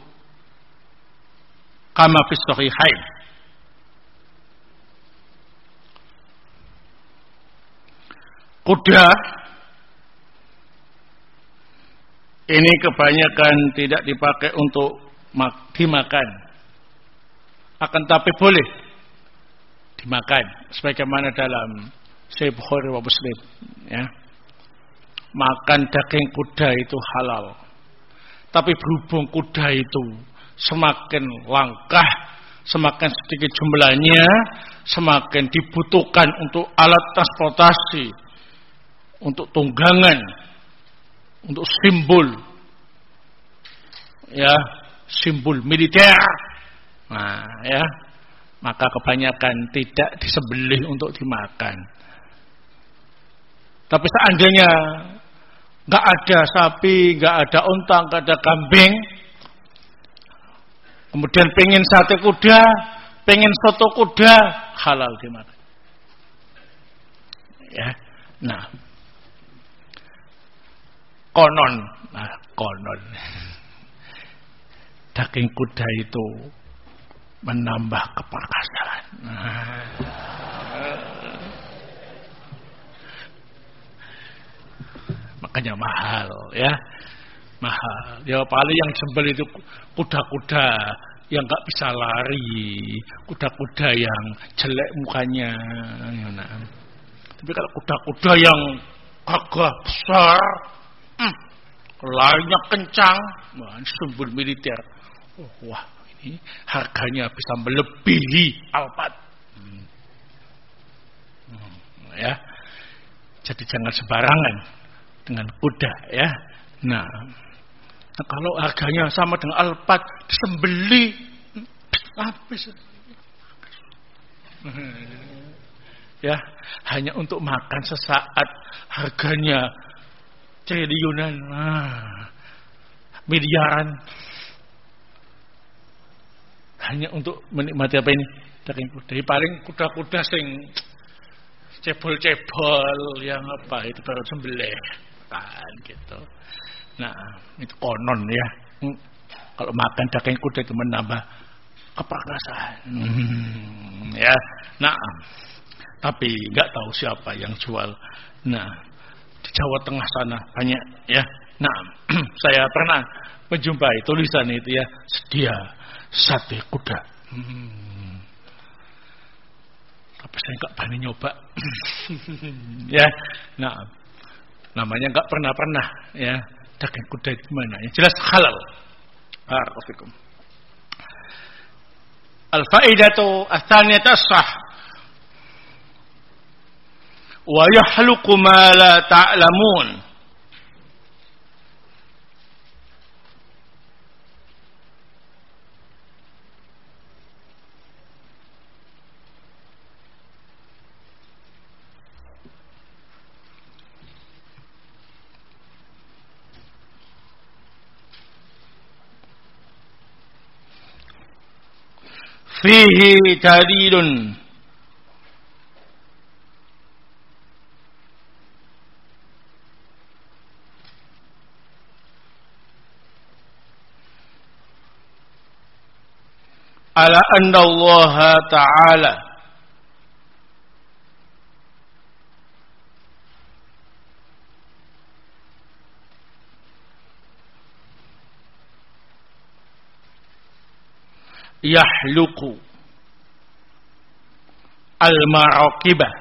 kama fi sahihain. Kuda ini kebanyakan tidak dipakai untuk dimakan, akan tapi boleh dimakan sebagaimana dalam Sahih Bukhari wa Muslim, ya. Makan daging kuda itu halal. Tapi berhubung kuda itu semakin langkah, semakin sedikit jumlahnya, semakin dibutuhkan untuk alat transportasi, untuk tunggangan, untuk simbol, ya, simbol militer. Nah, ya, maka kebanyakan tidak disembelih untuk dimakan. Tapi seandainya nggak ada sapi, nggak ada unta, nggak ada kambing, kemudian pengen sate kuda, pengen soto kuda, halal dimakan. Ya, nah, konon, nah, konon, daging kuda itu menambah keperkasaan. Nah. Makanya mahal, ya, mahal. Ya paling yang sembel itu kuda-kuda yang nggak bisa lari, kuda-kuda yang jelek mukanya. Nah. Tapi kalau kuda-kuda yang gagah besar, hmm, larinya kencang, wah, sembel militer. Oh, wah, ini harganya bisa melebihi Alphard. Hmm. Hmm, ya, jadi jangan sembarangan dengan kuda, ya. Nah, nah kalau harganya sama dengan Alphard, disembeli habis. Ya, hanya untuk makan sesaat, harganya triliunan, nah, miliaran, hanya untuk menikmati apa ini? Daging kuda. Paling kuda-kuda sing cebol-cebol yang apa itu baru sembelih. Kan gitu. Nah, itu konon, ya. Kalau makan daging kuda itu menambah keperkasaan. Hmm, ya. Nah, tapi nggak tahu siapa yang jual. Nah, di Jawa Tengah sana banyak, ya. Nah, saya pernah menjumpai tulisan itu, ya, sedia sate kuda. Hmm. Apa saya enggak berani nyoba? Ya, nah, namanya enggak pernah-pernah ya. Daging kuda itu gimana? Yang jelas halal. Barakallahu. Al-faidatu ats-tsaniyatu as-sah. Wa yahluqu ma la ta'lamun. Fihi dalilun ala anna Allah ta'ala yahluqu al-maraqibah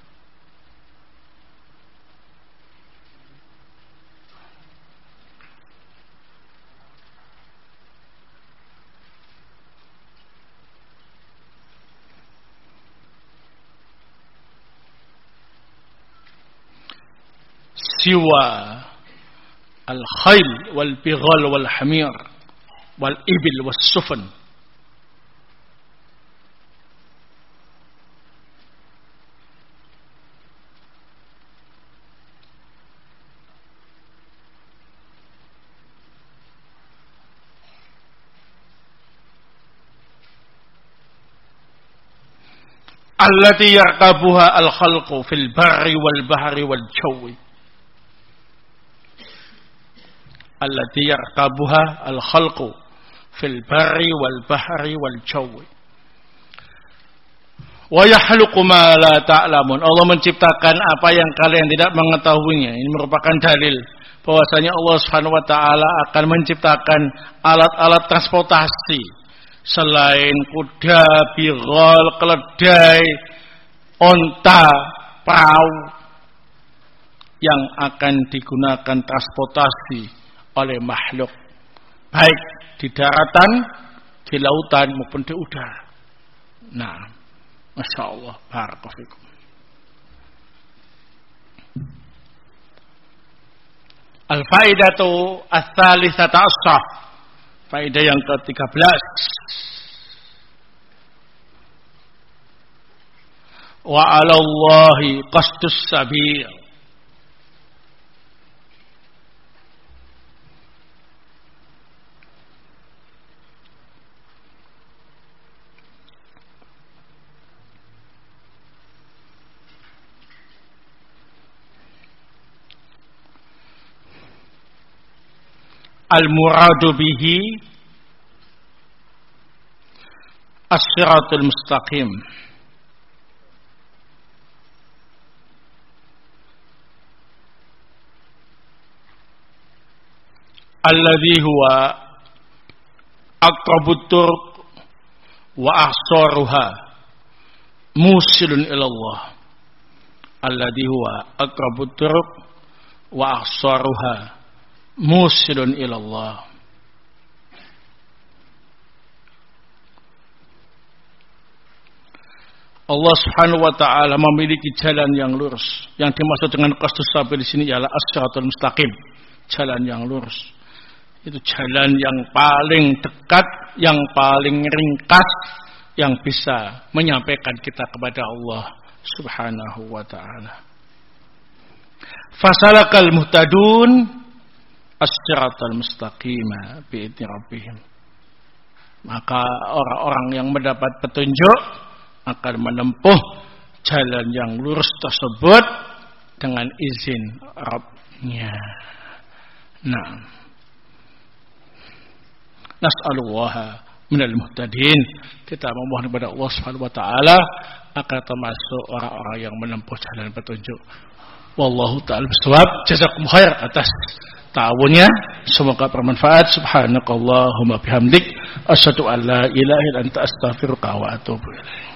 siwa al-khayl wal-bighal wal-hamir wal-ibil was-sufun. Allati yarkabuha al-khalqu fil barri wal bahri wal jawi. Allati yarkabuha al-khalqu fil barri wal bahri wal jawi. Wa yahluqu ma la ta'lamun. Allah menciptakan apa yang kalian tidak mengetahuinya. Ini merupakan dalil bahwasanya Allah Subhanahu wa taala akan menciptakan alat-alat transportasi selain kuda, bighal, keledai, onta, perahu yang akan digunakan transportasi oleh makhluk baik di daratan, di lautan maupun di udara. Nah, Masya Allah, barakallahu fikum. Al-faidatu ats-tsalitsatu asyar. Faedah yang ke-tiga belas. Wa 'alallahi qasdus sabil. Al-muradu bihi as-siratul mustaqim. Alladhi huwa aqrabut turuq wa ahsaruha musilun ila Allah. Alladhi huwa aqrabut turuq wa ahsaruha musilun ilallah. Allah Subhanahu wa taala memiliki jalan yang lurus. Yang dimaksud dengan qasdus sabil di sini ialah as-siratal mustaqim, jalan yang lurus. Itu jalan yang paling dekat, yang paling ringkas, yang bisa menyampaikan kita kepada Allah Subhanahu wa taala. Fasalakal muhtadun as-siratal mustaqima bi'idni rabbihim. Maka orang-orang yang mendapat petunjuk akan menempuh jalan yang lurus tersebut dengan izin Rabbnya. Nah, nas'alullaha minal muhtadin. Kita memohon kepada Allah Subhanahu wa taala agar termasuk orang-orang yang menempuh jalan petunjuk. Wallahu ta'ala bisawab. Jazakum khair atas ta'awunnya, semoga bermanfaat. Subhanakallahumma bihamdik asyhadu an la ilaha illa anta astaghfiruka wa atubu ilaik.